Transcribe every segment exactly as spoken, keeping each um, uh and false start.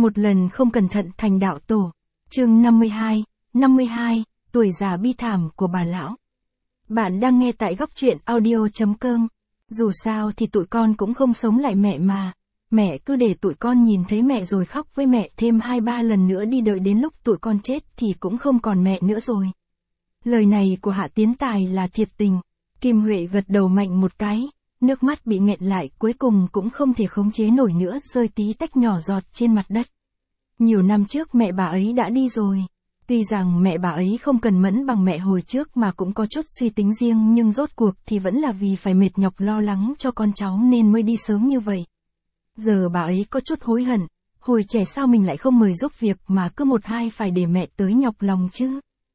Một lần không cẩn thận thành đạo tổ. Chương năm mươi hai, năm mươi hai, tuổi già bi thảm của bà lão. Bạn đang nghe tại góc truyện audio.com. Dù sao thì tụi con cũng không sống lại mẹ mà. Mẹ cứ để tụi con nhìn thấy mẹ rồi khóc với mẹ thêm hai ba lần nữa đi, đợi đến lúc tụi con chết thì cũng không còn mẹ nữa rồi. Lời này của Hạ Tiến Tài là thiệt tình. Kim Huệ gật đầu mạnh một cái, nước mắt bị nghẹn lại cuối cùng cũng không thể khống chế nổi nữa, rơi tí tách nhỏ giọt trên mặt đất. Nhiều năm trước mẹ bà ấy đã đi rồi. Tuy rằng mẹ bà ấy không cần mẫn bằng mẹ hồi trước mà cũng có chút suy tính riêng, nhưng rốt cuộc thì vẫn là vì phải mệt nhọc lo lắng cho con cháu nên mới đi sớm như vậy. Giờ bà ấy có chút hối hận, hồi trẻ sao mình lại không mời giúp việc mà cứ một hai phải để mẹ tới nhọc lòng chứ.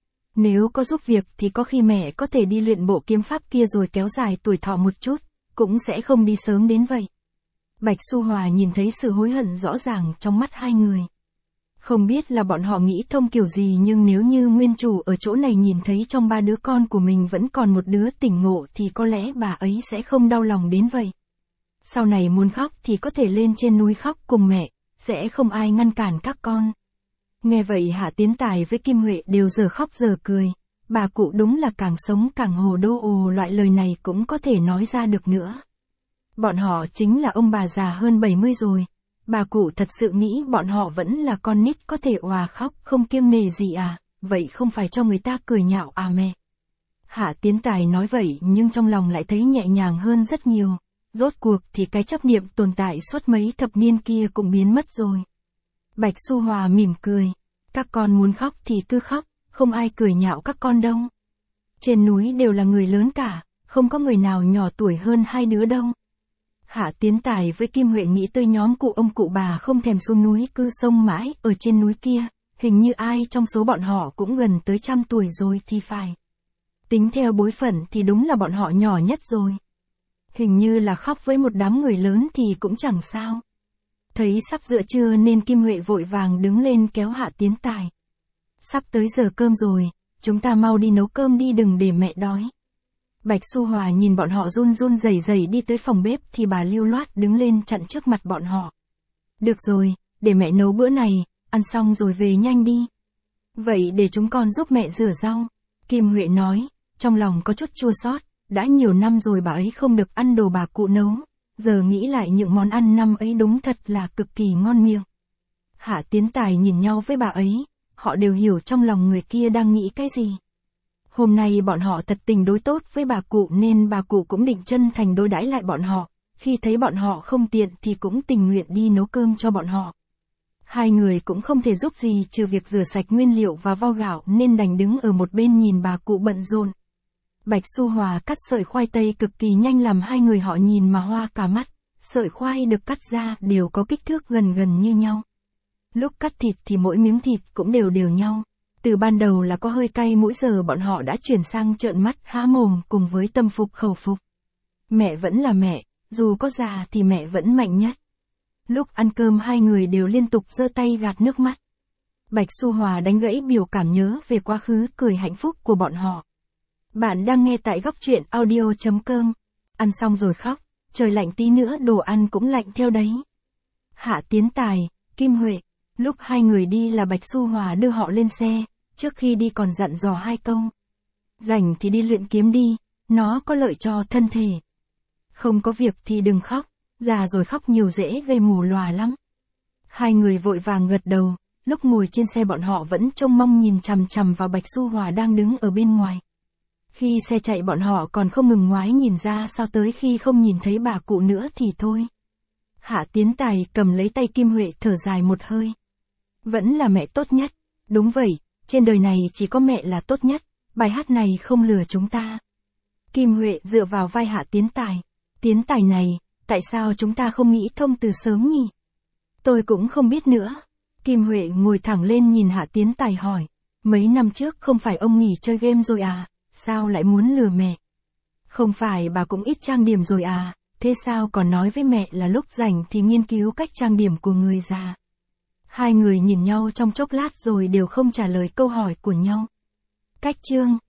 Nếu có giúp việc thì có khi mẹ có thể đi luyện bộ kiếm pháp kia rồi kéo dài tuổi thọ một chút, cũng sẽ không đi sớm đến vậy. Bạch Xu Hòa nhìn thấy sự hối hận rõ ràng trong mắt hai người. Không biết là bọn họ nghĩ thông kiểu gì, nhưng nếu như nguyên chủ ở chỗ này nhìn thấy trong ba đứa con của mình vẫn còn một đứa tỉnh ngộ thì có lẽ bà ấy sẽ không đau lòng đến vậy. Sau này muốn khóc thì có thể lên trên núi khóc cùng mẹ, sẽ không ai ngăn cản các con. Nghe vậy Hạ Tiến Tài với Kim Huệ đều giờ khóc giờ cười. Bà cụ đúng là càng sống càng hồ đô, ồ, loại lời này cũng có thể nói ra được nữa. Bọn họ chính là ông bà già hơn bảy mươi rồi. Bà cụ thật sự nghĩ bọn họ vẫn là con nít có thể òa khóc không kiêng nề gì à, vậy không phải cho người ta cười nhạo à mẹ. Hạ Tiến Tài nói vậy nhưng trong lòng lại thấy nhẹ nhàng hơn rất nhiều. Rốt cuộc thì cái chấp niệm tồn tại suốt mấy thập niên kia cũng biến mất rồi. Bạch Xu Hòa mỉm cười. Các con muốn khóc thì cứ khóc, không ai cười nhạo các con đâu. Trên núi đều là người lớn cả, không có người nào nhỏ tuổi hơn hai đứa đâu. Hạ Tiến Tài với Kim Huệ nghĩ tới nhóm cụ ông cụ bà không thèm xuống núi cứ sông mãi ở trên núi kia, hình như ai trong số bọn họ cũng gần tới trăm tuổi rồi thì phải. Tính theo bối phận thì đúng là bọn họ nhỏ nhất rồi. Hình như là khóc với một đám người lớn thì cũng chẳng sao. Thấy sắp giữa trưa nên Kim Huệ vội vàng đứng lên kéo Hạ Tiến Tài. Sắp tới giờ cơm rồi, chúng ta mau đi nấu cơm đi, đừng để mẹ đói. Bạch Xu Hòa nhìn bọn họ run run rẩy rẩy đi tới phòng bếp thì bà lưu loát đứng lên chặn trước mặt bọn họ. Được rồi, để mẹ nấu bữa này, ăn xong rồi về nhanh đi. Vậy để chúng con giúp mẹ rửa rau. Kim Huệ nói, trong lòng có chút chua xót, đã nhiều năm rồi bà ấy không được ăn đồ bà cụ nấu. Giờ nghĩ lại những món ăn năm ấy đúng thật là cực kỳ ngon miệng. Hạ Tiến Tài nhìn nhau với bà ấy, họ đều hiểu trong lòng người kia đang nghĩ cái gì. Hôm nay bọn họ thật tình đối tốt với bà cụ nên bà cụ cũng định chân thành đối đãi lại bọn họ, khi thấy bọn họ không tiện thì cũng tình nguyện đi nấu cơm cho bọn họ. Hai người cũng không thể giúp gì trừ việc rửa sạch nguyên liệu và vo gạo nên đành đứng ở một bên nhìn bà cụ bận rộn. Bạch Xu Hòa cắt sợi khoai tây cực kỳ nhanh làm hai người họ nhìn mà hoa cả mắt, sợi khoai được cắt ra đều có kích thước gần gần như nhau. Lúc cắt thịt thì mỗi miếng thịt cũng đều đều nhau. Từ ban đầu là có hơi cay mũi, giờ bọn họ đã chuyển sang trợn mắt há mồm cùng với tâm phục khẩu phục. Mẹ vẫn là mẹ, dù có già thì mẹ vẫn mạnh nhất. Lúc ăn cơm hai người đều liên tục giơ tay gạt nước mắt. Bạch Xu Hòa đánh gãy biểu cảm nhớ về quá khứ cười hạnh phúc của bọn họ. Bạn đang nghe tại góc truyện audio.com. Ăn xong rồi khóc, trời lạnh tí nữa đồ ăn cũng lạnh theo đấy. Hạ Tiến Tài, Kim Huệ, lúc hai người đi là Bạch Xu Hòa đưa họ lên xe, trước khi đi còn dặn dò hai câu. Rảnh thì đi luyện kiếm đi, nó có lợi cho thân thể. Không có việc thì đừng khóc, già rồi khóc nhiều dễ gây mù lòa lắm. Hai người vội vàng gật đầu, lúc ngồi trên xe bọn họ vẫn trông mong nhìn chằm chằm vào Bạch Xu Hòa đang đứng ở bên ngoài. Khi xe chạy bọn họ còn không ngừng ngoái nhìn ra sao, tới khi không nhìn thấy bà cụ nữa thì thôi. Hạ Tiến Tài cầm lấy tay Kim Huệ thở dài một hơi. Vẫn là mẹ tốt nhất. Đúng vậy, trên đời này chỉ có mẹ là tốt nhất, bài hát này không lừa chúng ta. Kim Huệ dựa vào vai Hạ Tiến Tài. Tiến Tài này, tại sao chúng ta không nghĩ thông từ sớm nhỉ? Tôi cũng không biết nữa. Kim Huệ ngồi thẳng lên nhìn Hạ Tiến Tài hỏi. Mấy năm trước không phải ông nghỉ chơi game rồi à? Sao lại muốn lừa mẹ? Không phải bà cũng ít trang điểm rồi à? Thế sao còn nói với mẹ là lúc rảnh thì nghiên cứu cách trang điểm của người già? Hai người nhìn nhau trong chốc lát rồi đều không trả lời câu hỏi của nhau. Cách chương